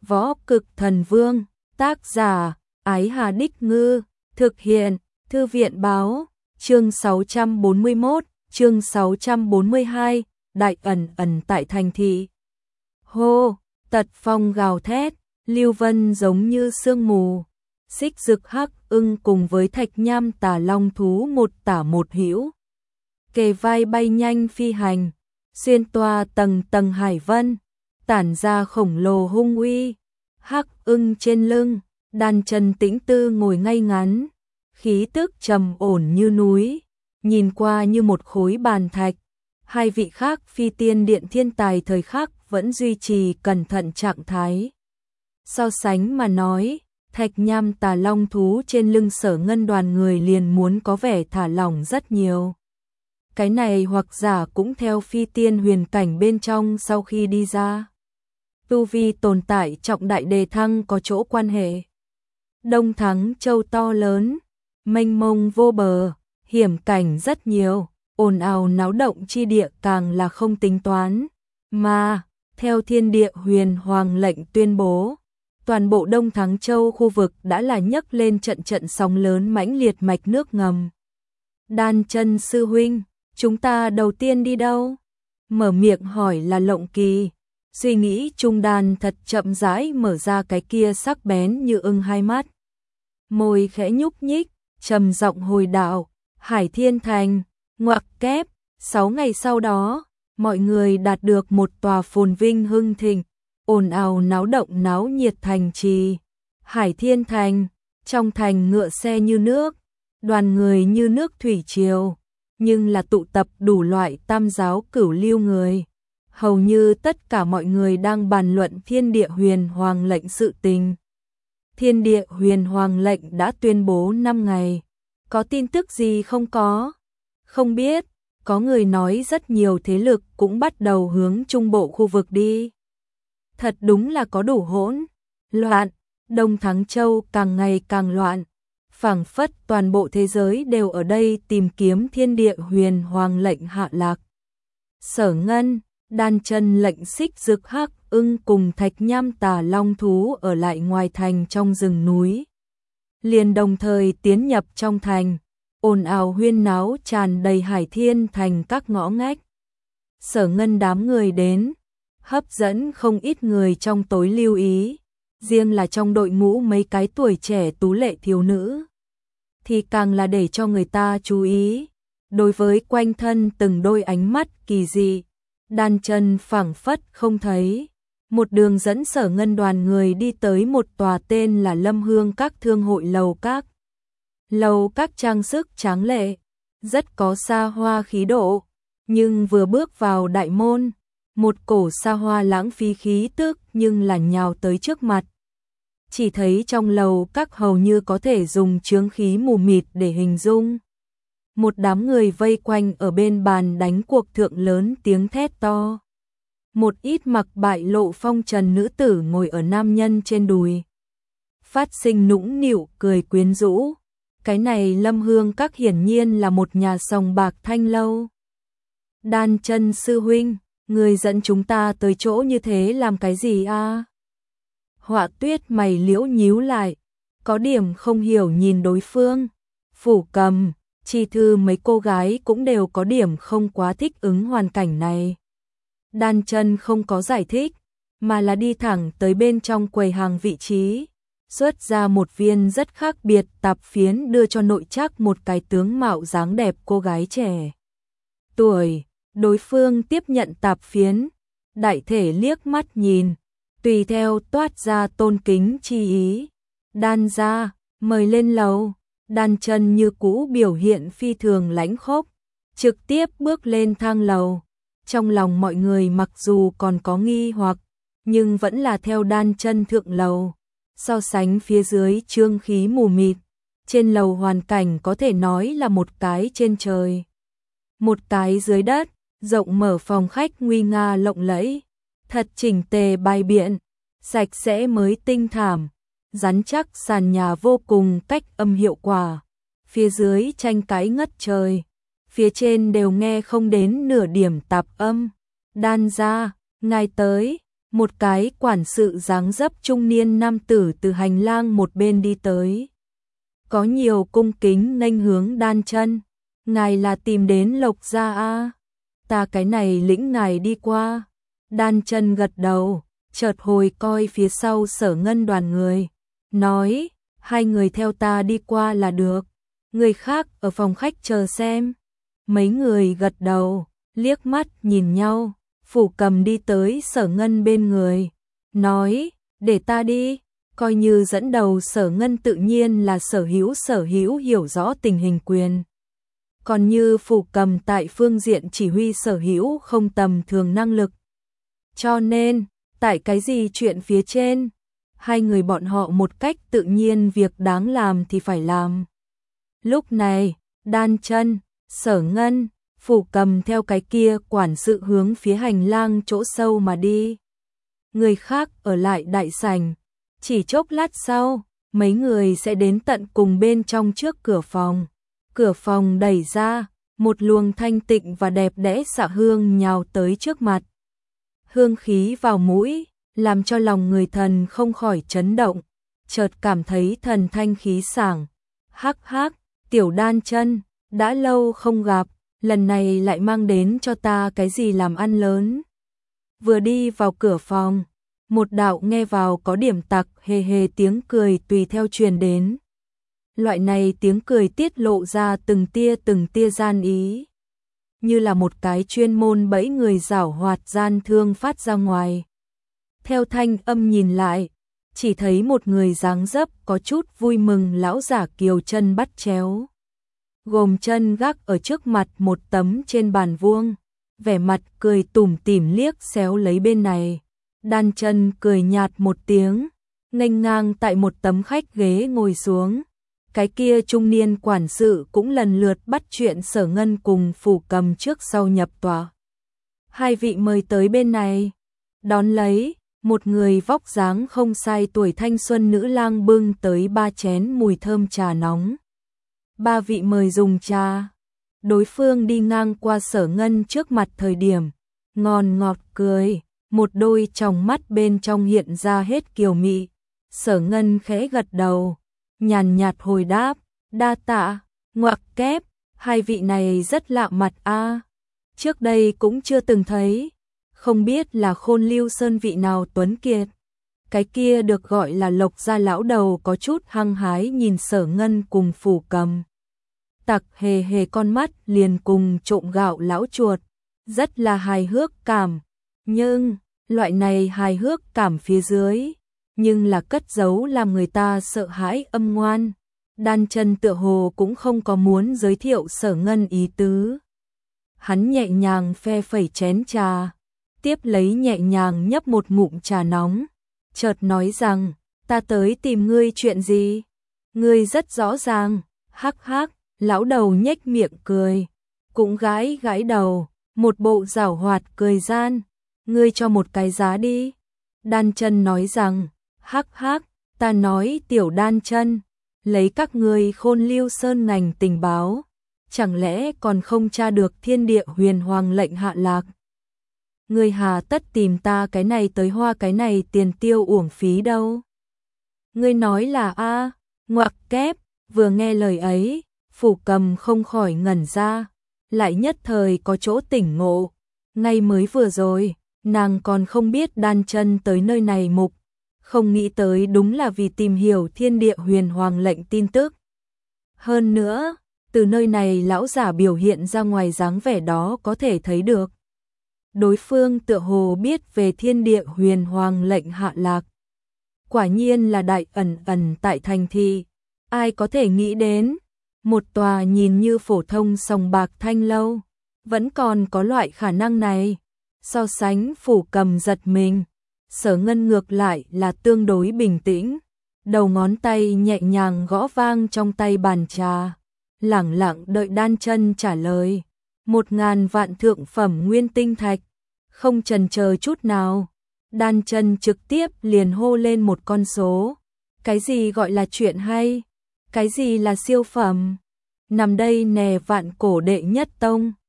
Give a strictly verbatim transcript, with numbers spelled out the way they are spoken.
Võ Cực Thần Vương, tác giả, Ái Hà Đích Ngư, thực hiện, Thư viện báo, chương sáu trăm bốn mươi mốt, chương sáu trăm bốn mươi hai, Đại ẩn ẩn tại thành thị. Hô, tật phong gào thét, lưu vân giống như sương mù, xích rực hắc ưng cùng với thạch nham tà long thú một tả một hữu. Kề vai bay nhanh phi hành, xuyên toa tầng tầng hải vân, tản ra khổng lồ hung uy. Hắc ưng trên lưng, đàn chân tĩnh tư ngồi ngay ngắn, khí tức trầm ổn như núi, nhìn qua như một khối bàn thạch. Hai vị khác phi tiên điện thiên tài thời khắc vẫn duy trì cẩn thận trạng thái. So sánh mà nói, thạch nham tà long thú trên lưng Sở Ngân đoàn người liền muốn có vẻ thả lỏng rất nhiều. Cái này hoặc giả cũng theo phi tiên huyền cảnh bên trong sau khi đi ra. Tu vi tồn tại trọng đại đề thăng có chỗ quan hệ. Đông Thắng Châu to lớn, mênh mông vô bờ, hiểm cảnh rất nhiều, ồn ào náo động chi địa càng là không tính toán. Mà, theo thiên địa huyền hoàng lệnh tuyên bố, toàn bộ Đông Thắng Châu khu vực đã là nhấc lên trận trận sóng lớn mãnh liệt mạch nước ngầm. Đan Chân sư huynh, chúng ta đầu tiên đi đâu? Mở miệng hỏi là Lộng Kỳ. Suy nghĩ trung đan thật chậm rãi mở ra cái kia sắc bén như ưng hai mắt. Môi khẽ nhúc nhích, trầm giọng hồi đạo, Hải Thiên Thành, ngoặc kép, sáu ngày sau đó, mọi người đạt được một tòa phồn vinh hưng thịnh, ồn ào náo động náo nhiệt thành trì. Hải Thiên Thành, trong thành ngựa xe như nước, đoàn người như nước thủy triều, nhưng là tụ tập đủ loại tam giáo cửu lưu người. Hầu như tất cả mọi người đang bàn luận thiên địa huyền hoàng lệnh sự tình. Thiên địa huyền hoàng lệnh đã tuyên bố năm ngày. Có tin tức gì không có? Không biết, có người nói rất nhiều thế lực cũng bắt đầu hướng trung bộ khu vực đi. Thật đúng là có đủ hỗn loạn, Đông Thắng Châu càng ngày càng loạn. Phảng phất toàn bộ thế giới đều ở đây tìm kiếm thiên địa huyền hoàng lệnh hạ lạc. Sở Ngân, Đan Chân lệnh xích rực hắc ưng cùng thạch nham tà long thú ở lại ngoài thành trong rừng núi. Liền đồng thời tiến nhập trong thành, ồn ào huyên náo tràn đầy Hải Thiên Thành các ngõ ngách. Sở Ngân đám người đến, hấp dẫn không ít người trong tối lưu ý, riêng là trong đội ngũ mấy cái tuổi trẻ tú lệ thiếu nữ thì càng là để cho người ta chú ý. Đối với quanh thân từng đôi ánh mắt kỳ dị, Đan Chân phảng phất không thấy. Một đường dẫn Sở Ngân đoàn người đi tới một tòa tên là Lâm Hương Các thương hội lầu các. Lầu các trang sức tráng lệ, rất có xa hoa khí độ, nhưng vừa bước vào đại môn, một cổ xa hoa lãng phí khí tức nhưng là nhào tới trước mặt. Chỉ thấy trong lầu các hầu như có thể dùng chướng khí mù mịt để hình dung. Một đám người vây quanh ở bên bàn đánh cuộc thượng lớn tiếng thét to. Một ít mặc bại lộ phong trần nữ tử ngồi ở nam nhân trên đùi, phát sinh nũng nịu cười quyến rũ. Cái này Lâm Hương Các hiển nhiên là một nhà sòng bạc thanh lâu. Đan Chân sư huynh, người dẫn chúng ta tới chỗ như thế làm cái gì a? Họa Tuyết mày liễu nhíu lại, có điểm không hiểu nhìn đối phương. Phủ Cầm, Chi Thư mấy cô gái cũng đều có điểm không quá thích ứng hoàn cảnh này. Đan Chân không có giải thích, mà là đi thẳng tới bên trong quầy hàng vị trí, xuất ra một viên rất khác biệt tạp phiến đưa cho nội trắc một cái tướng mạo dáng đẹp cô gái trẻ tuổi. Đối phương tiếp nhận tạp phiến, đại thể liếc mắt nhìn, tùy theo toát ra tôn kính chi ý. Đan gia, mời lên lầu. Đan Chân như cũ biểu hiện phi thường lãnh khốc, trực tiếp bước lên thang lầu. Trong lòng mọi người mặc dù còn có nghi hoặc, nhưng vẫn là theo Đan Chân thượng lầu. So sánh phía dưới trương khí mù mịt, trên lầu hoàn cảnh có thể nói là một cái trên trời, một cái dưới đất, rộng mở phòng khách nguy nga lộng lẫy, thật chỉnh tề bài biện, sạch sẽ mới tinh thảm, rắn chắc sàn nhà vô cùng cách âm hiệu quả. Phía dưới tranh cãi ngất trời, phía trên đều nghe không đến nửa điểm tạp âm. Đan gia, ngài tới. Một cái quản sự dáng dấp trung niên nam tử từ hành lang một bên đi tới. Có nhiều cung kính nghênh hướng Đan Chân. Ngài là tìm đến Lộc gia a? Ta cái này lĩnh ngài đi qua. Đan Chân gật đầu, chợt hồi coi phía sau Sở Ngân đoàn người, nói, hai người theo ta đi qua là được, người khác ở phòng khách chờ xem. Mấy người gật đầu, liếc mắt nhìn nhau, Phủ Cầm đi tới Sở Ngân bên người, nói, để ta đi, coi như dẫn đầu. Sở Ngân tự nhiên là sở hữu sở hữu hiểu rõ tình hình quyền. Còn như Phủ Cầm tại phương diện chỉ huy sở hữu không tầm thường năng lực. Cho nên, tại cái gì chuyện phía trên, hai người bọn họ một cách tự nhiên việc đáng làm thì phải làm. Lúc này, Đan Chân, Sở Ngân, Phủ Cầm theo cái kia quản sự hướng phía hành lang chỗ sâu mà đi. Người khác ở lại đại sảnh, chỉ chốc lát sau, mấy người sẽ đến tận cùng bên trong trước cửa phòng. Cửa phòng đẩy ra, một luồng thanh tịnh và đẹp đẽ xạ hương nhào tới trước mặt. Hương khí vào mũi, làm cho lòng người thần không khỏi chấn động, chợt cảm thấy thần thanh khí sảng. Hắc hắc, tiểu Đan Chân, đã lâu không gặp, lần này lại mang đến cho ta cái gì làm ăn lớn. Vừa đi vào cửa phòng, một đạo nghe vào có điểm tặc hề hề tiếng cười tùy theo truyền đến. Loại này tiếng cười tiết lộ ra từng tia từng tia gian ý, như là một cái chuyên môn bẫy người giảo hoạt gian thương phát ra ngoài. Theo thanh âm nhìn lại, chỉ thấy một người dáng dấp có chút vui mừng lão giả kiều chân bắt chéo. Gồm chân gác ở trước mặt một tấm trên bàn vuông, vẻ mặt cười tủm tỉm liếc xéo lấy bên này. Đan Chân cười nhạt một tiếng, nghênh ngang tại một tấm khách ghế ngồi xuống. Cái kia trung niên quản sự cũng lần lượt bắt chuyện Sở Ngân cùng Phủ Cầm trước sau nhập tòa. Hai vị mời tới bên này. Đón lấy, một người vóc dáng không sai tuổi thanh xuân nữ lang bưng tới ba chén mùi thơm trà nóng. Ba vị mời dùng trà. Đối phương đi ngang qua Sở Ngân trước mặt thời điểm, ngon ngọt cười, một đôi tròng mắt bên trong hiện ra hết kiều mị. Sở Ngân khẽ gật đầu, nhàn nhạt hồi đáp, đa tạ, ngoặc kép, hai vị này rất lạ mặt a, trước đây cũng chưa từng thấy, không biết là Khôn Lưu Sơn vị nào tuấn kiệt. Cái kia được gọi là Lộc gia lão đầu có chút hăng hái nhìn Sở Ngân cùng Phủ Cầm. Tặc hề hề con mắt liền cùng trộm gạo lão chuột, rất là hài hước cảm, nhưng loại này hài hước cảm phía dưới, nhưng là cất giấu làm người ta sợ hãi âm ngoan. Đan Chân tựa hồ cũng không có muốn giới thiệu Sở Ngân ý tứ. Hắn nhẹ nhàng phe phẩy chén trà, tiếp lấy nhẹ nhàng nhấp một ngụm trà nóng, chợt nói rằng, ta tới tìm ngươi chuyện gì? Ngươi rất rõ ràng, hắc hắc, lão đầu nhếch miệng cười, cũng gãi gãi đầu, một bộ giảo hoạt cười gian, ngươi cho một cái giá đi. Đan Chân nói rằng, hắc hắc, ta nói tiểu Đan Chân, lấy các ngươi Khôn Lưu Sơn ngành tình báo, chẳng lẽ còn không tra được thiên địa huyền hoàng lệnh hạ lạc? Ngươi hà tất tìm ta cái này tới hoa cái này tiền tiêu uổng phí đâu? Ngươi nói là a, ngoặc kép, vừa nghe lời ấy, Phủ Cầm không khỏi ngẩn ra, lại nhất thời có chỗ tỉnh ngộ, ngay mới vừa rồi, nàng còn không biết Đan Chân tới nơi này mục, không nghĩ tới đúng là vì tìm hiểu thiên địa huyền hoàng lệnh tin tức. Hơn nữa, từ nơi này lão giả biểu hiện ra ngoài dáng vẻ đó có thể thấy được. Đối phương tựa hồ biết về thiên địa huyền hoàng lệnh hạ lạc. Quả nhiên là đại ẩn ẩn tại thành thị, ai có thể nghĩ đến, một tòa nhìn như phổ thông sòng bạc thanh lâu, vẫn còn có loại khả năng này. So sánh Phủ Cầm giật mình, Sở Ngân ngược lại là tương đối bình tĩnh, đầu ngón tay nhẹ nhàng gõ vang trong tay bàn trà, lẳng lặng đợi Đan Chân trả lời. Một ngàn vạn thượng phẩm nguyên tinh thạch, không chần chờ chút nào, Đan Chân trực tiếp liền hô lên một con số. Cái gì gọi là chuyện hay? Cái gì là siêu phẩm? Nằm đây nè vạn cổ đệ nhất tông.